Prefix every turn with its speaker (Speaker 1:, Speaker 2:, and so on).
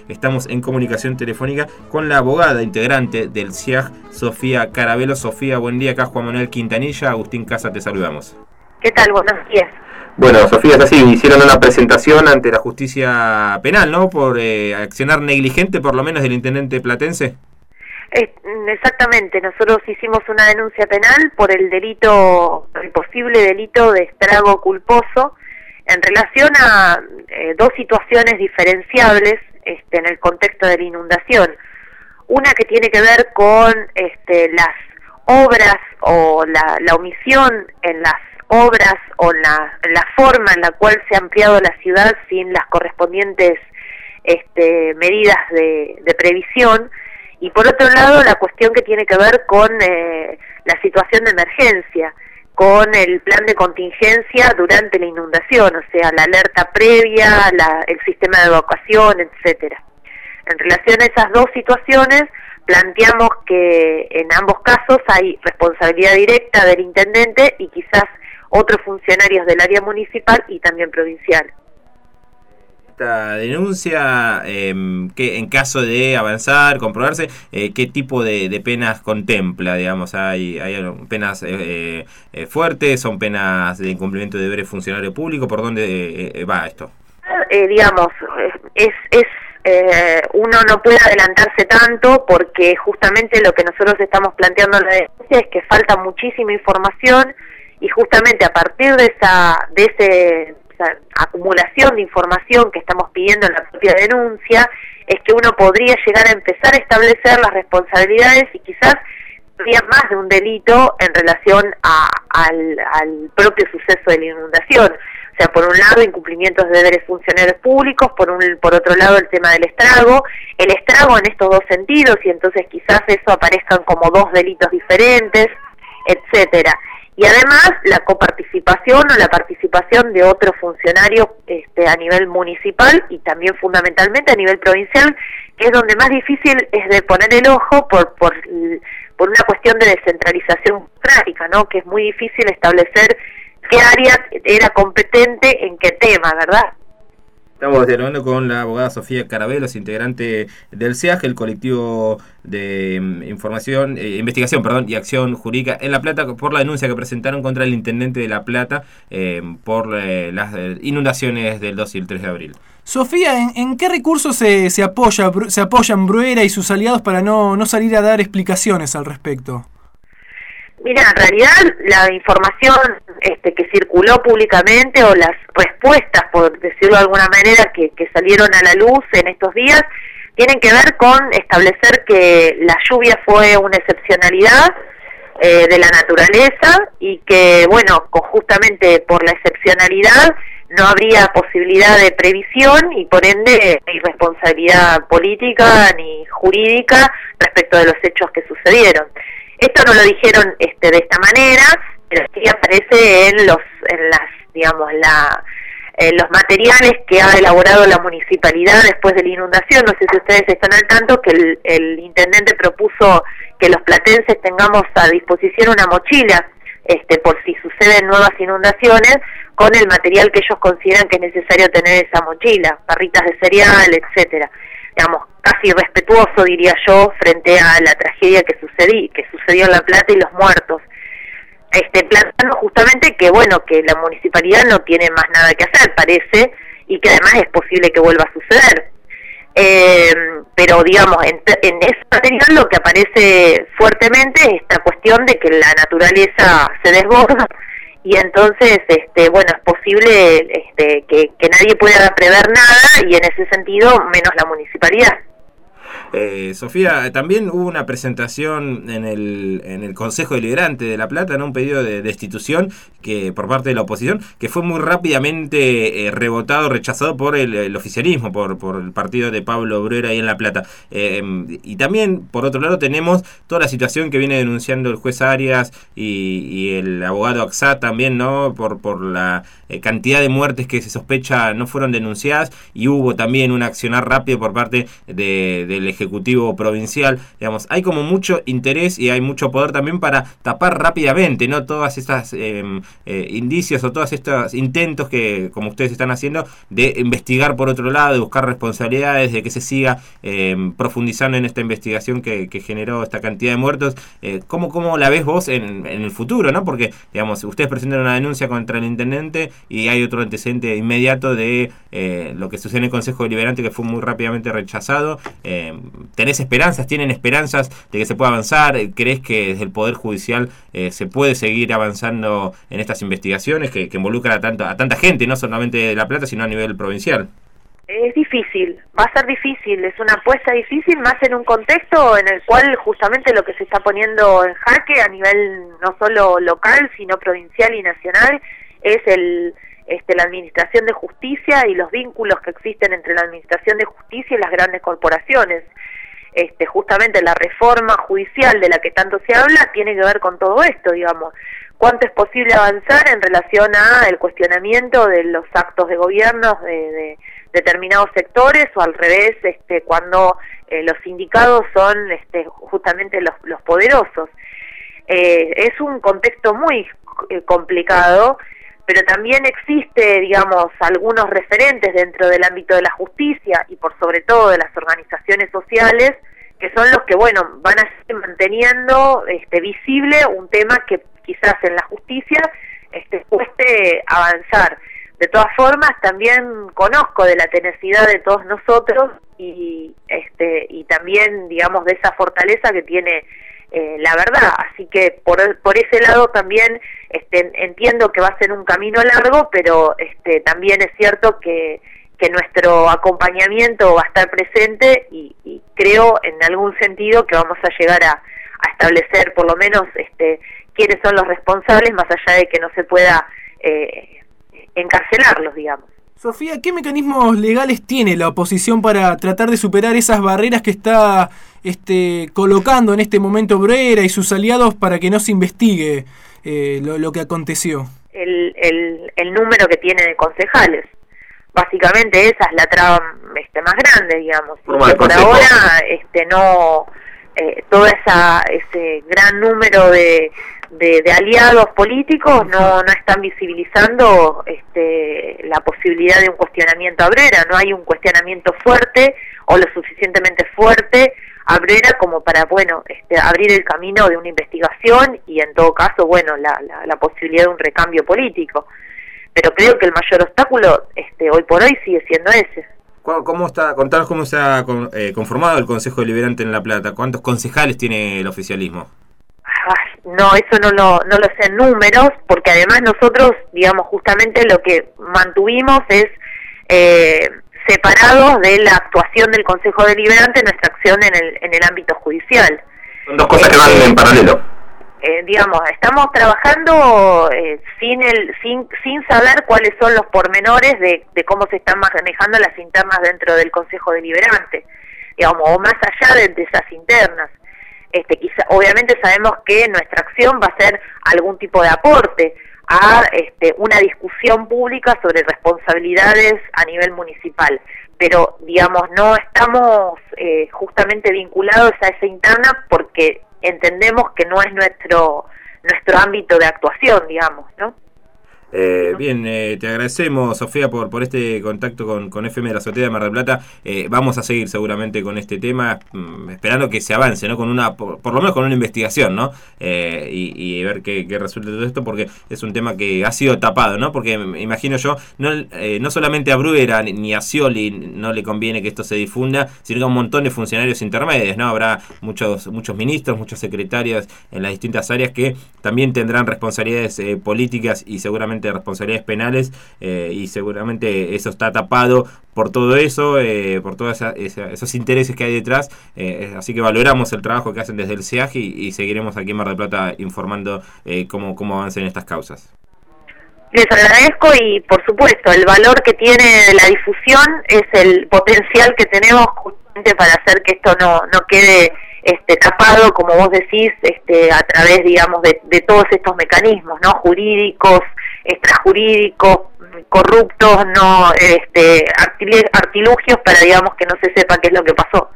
Speaker 1: Estamos en comunicación telefónica con la abogada integrante del SIAG, Sofía Carabello. Sofía, buen día. Acá Juan Manuel Quintanilla, Agustín Casa, te saludamos.
Speaker 2: ¿Qué tal? Buenos días.
Speaker 1: Bueno, Sofía, es así, hicieron una presentación ante la justicia penal, ¿no? Por accionar negligente, por lo menos, del intendente platense.
Speaker 2: Exactamente, nosotros hicimos una denuncia penal por el posible delito de estrago culposo en relación a dos situaciones diferenciables en el contexto de la inundación. Una que tiene que ver con las obras o la omisión en las obras o la forma en la cual se ha ampliado la ciudad sin las correspondientes medidas de previsión, y por otro lado la cuestión que tiene que ver con la situación de emergencia, con el plan de contingencia durante la inundación, o sea, la alerta previa, el sistema de evacuación, etcétera. En relación a esas dos situaciones, planteamos que en ambos casos hay responsabilidad directa del intendente y quizás otros funcionarios del área municipal y también provincial.
Speaker 1: Esta denuncia, que en caso de avanzar, comprobarse, ¿qué tipo de penas contempla? Digamos, ¿hay penas fuertes? ¿Son penas de incumplimiento de deberes funcionario público? ¿Por dónde va esto? Uno no puede adelantarse tanto porque justamente lo que nosotros estamos planteando en la denuncia es que falta muchísima información y justamente a partir de esa acumulación de información que estamos pidiendo en la propia denuncia es que uno podría llegar a empezar a establecer las responsabilidades y quizás habría más de un delito en relación al propio suceso de la inundación. O sea, por un lado, incumplimientos de deberes funcionarios públicos, por otro lado, el tema del estrago en estos dos sentidos, y entonces quizás eso aparezcan como dos delitos diferentes, etcétera. Y además, la coparticipación o la participación de otros funcionarios a nivel municipal y también fundamentalmente a nivel provincial, que es donde más difícil es de poner el ojo por una cuestión de descentralización práctica, ¿no? Que es muy difícil establecer qué área era competente en qué tema, ¿verdad? Estamos dialogando con la abogada Sofía Carabello, integrante del SIAG, el colectivo de investigación y acción jurídica en La Plata, por la denuncia que presentaron contra el intendente de La Plata por las inundaciones del 2 y el 3 de abril.
Speaker 3: Sofía, ¿en qué recursos se apoyan Bruera y sus aliados para no salir a dar explicaciones al respecto?
Speaker 2: Mira, en realidad la información que circuló públicamente o las respuestas, por decirlo de alguna manera, que salieron a la luz en estos días, tienen que ver con establecer que la lluvia fue una excepcionalidad de la naturaleza y que, bueno, justamente por la excepcionalidad no habría posibilidad de previsión y por ende irresponsabilidad política ni jurídica respecto de los hechos que sucedieron. Esto no lo dijeron de esta manera, pero sí aparece en los materiales que ha elaborado la municipalidad después de la inundación. No sé si ustedes están al tanto que el intendente propuso que los platenses tengamos a disposición una mochila por si suceden nuevas inundaciones, con el material que ellos consideran que es necesario tener esa mochila, barritas de cereal, etcétera. Digamos, casi respetuoso, diría yo, frente a la tragedia que sucedió en La Plata y los muertos. Planteando justamente que, bueno, que la municipalidad no tiene más nada que hacer, parece, y que además es posible que vuelva a suceder. Pero, digamos, en ese material lo que aparece fuertemente es esta cuestión de que la naturaleza se desborda, y entonces, es posible que nadie pueda prever nada, y en ese sentido, menos la municipalidad.
Speaker 1: Sofía, también hubo una presentación en el Consejo Deliberante de La Plata, ¿no? Un pedido de destitución que por parte de la oposición, que fue muy rápidamente rechazado por el oficialismo, por el partido de Pablo Bruera ahí en La Plata. Y también, por otro lado, tenemos toda la situación que viene denunciando el juez Arias y el abogado Axat también, ¿no? Por la cantidad de muertes que se sospecha no fueron denunciadas, y hubo también un accionar rápido por parte del ejército
Speaker 4: Ejecutivo provincial, digamos, hay como mucho interés y hay mucho poder también para tapar rápidamente, ¿no? Todas estas indicios o todos estos intentos que, como ustedes están haciendo, de investigar por otro lado, de buscar responsabilidades, de que se siga profundizando en esta investigación que generó esta cantidad de muertos. ¿Cómo la ves vos en el futuro, ¿no? Porque, digamos, ustedes presentan una denuncia contra el intendente y hay otro antecedente inmediato de lo que sucede en el Consejo Deliberante, que fue muy rápidamente rechazado. ¿Tenés esperanzas? ¿Tienen esperanzas de que se pueda avanzar? ¿Crees que desde el Poder Judicial se puede seguir avanzando en estas investigaciones que involucran a tanta gente, no solamente de La Plata, sino a nivel provincial?
Speaker 1: Es difícil, va a ser difícil, es una apuesta difícil, más en un contexto en el cual justamente lo que se está poniendo en jaque a nivel no solo local, sino provincial y nacional, es la administración de justicia y los vínculos que existen entre la administración de justicia y las grandes corporaciones. Justamente la reforma judicial de la que tanto se habla tiene que ver con todo esto, digamos. ¿Cuánto es posible avanzar en relación a el cuestionamiento de los actos de gobierno de determinados sectores, o al revés, cuando los sindicados son justamente los poderosos? Es un contexto muy complicado, pero también existe, digamos, algunos referentes dentro del ámbito de la justicia y por sobre todo de las organizaciones sociales, que son los que, bueno, van a seguir manteniendo visible un tema que quizás en la justicia cueste avanzar. De todas formas, también conozco de la tenacidad de todos nosotros y también, digamos, de esa fortaleza que tiene la verdad. Así que por ese lado también entiendo que va a ser un camino largo, pero también es cierto que nuestro acompañamiento va a estar presente y creo en algún sentido que vamos a llegar a establecer por lo menos quiénes son los responsables, más allá de que no se pueda encarcelarlos, digamos.
Speaker 3: Sofía, ¿qué mecanismos legales tiene la oposición para tratar de superar esas barreras que está colocando en este momento Bruera y sus aliados para que no se investigue lo que aconteció?
Speaker 1: El número que tiene de concejales. Básicamente esa es la traba más grande, digamos. Por ahora no todo ese gran número de aliados políticos no están visibilizando la posibilidad de un cuestionamiento a Bruera. No hay un cuestionamiento fuerte o lo suficientemente fuerte a Bruera como para, bueno, abrir el camino de una investigación y en todo caso, bueno, la posibilidad de un recambio político. Pero creo que el mayor obstáculo hoy por hoy sigue siendo ese.
Speaker 4: Contanos cómo se ha conformado el Consejo Deliberante en La Plata. ¿Cuántos concejales tiene el oficialismo?
Speaker 1: No, eso no lo sé en números, porque además nosotros, digamos, justamente lo que mantuvimos es separados de la actuación del Consejo Deliberante nuestra acción en el ámbito judicial.
Speaker 4: Son dos cosas que van en paralelo.
Speaker 1: Digamos, estamos trabajando sin saber cuáles son los pormenores de cómo se están manejando las internas dentro del Consejo Deliberante, digamos, o más allá de esas internas. Obviamente sabemos que nuestra acción va a ser algún tipo de aporte a una discusión pública sobre responsabilidades a nivel municipal, pero digamos no estamos justamente vinculados a esa interna porque entendemos que no es nuestro ámbito de actuación, digamos, ¿no?
Speaker 4: Bien, te agradecemos, Sofía, por este contacto con FM de la Azotea de Mar del Plata. Vamos a seguir seguramente con este tema, esperando que se avance, ¿no? Por lo menos con una investigación, ¿no? Y ver qué resulta todo esto, porque es un tema que ha sido tapado, ¿no? Porque me imagino yo, no solamente a Bruera ni a Scioli no le conviene que esto se difunda, sino que a un montón de funcionarios intermedios, ¿no? Habrá muchos ministros, muchos secretarios en las distintas áreas que también tendrán responsabilidades políticas y seguramente responsabilidades penales, y seguramente eso está tapado por todo eso, por todos esos intereses que hay detrás, así que valoramos el trabajo que hacen desde el SEAG y seguiremos aquí en Mar del Plata informando cómo avancen estas causas.
Speaker 1: Les agradezco y por supuesto el valor que tiene la difusión es el potencial que tenemos justamente para hacer que esto no quede tapado, como vos decís, a través, digamos, de todos estos mecanismos, ¿no? Jurídicos, extrajurídicos, corruptos, no artilugios para, digamos, que no se sepa qué es lo que pasó.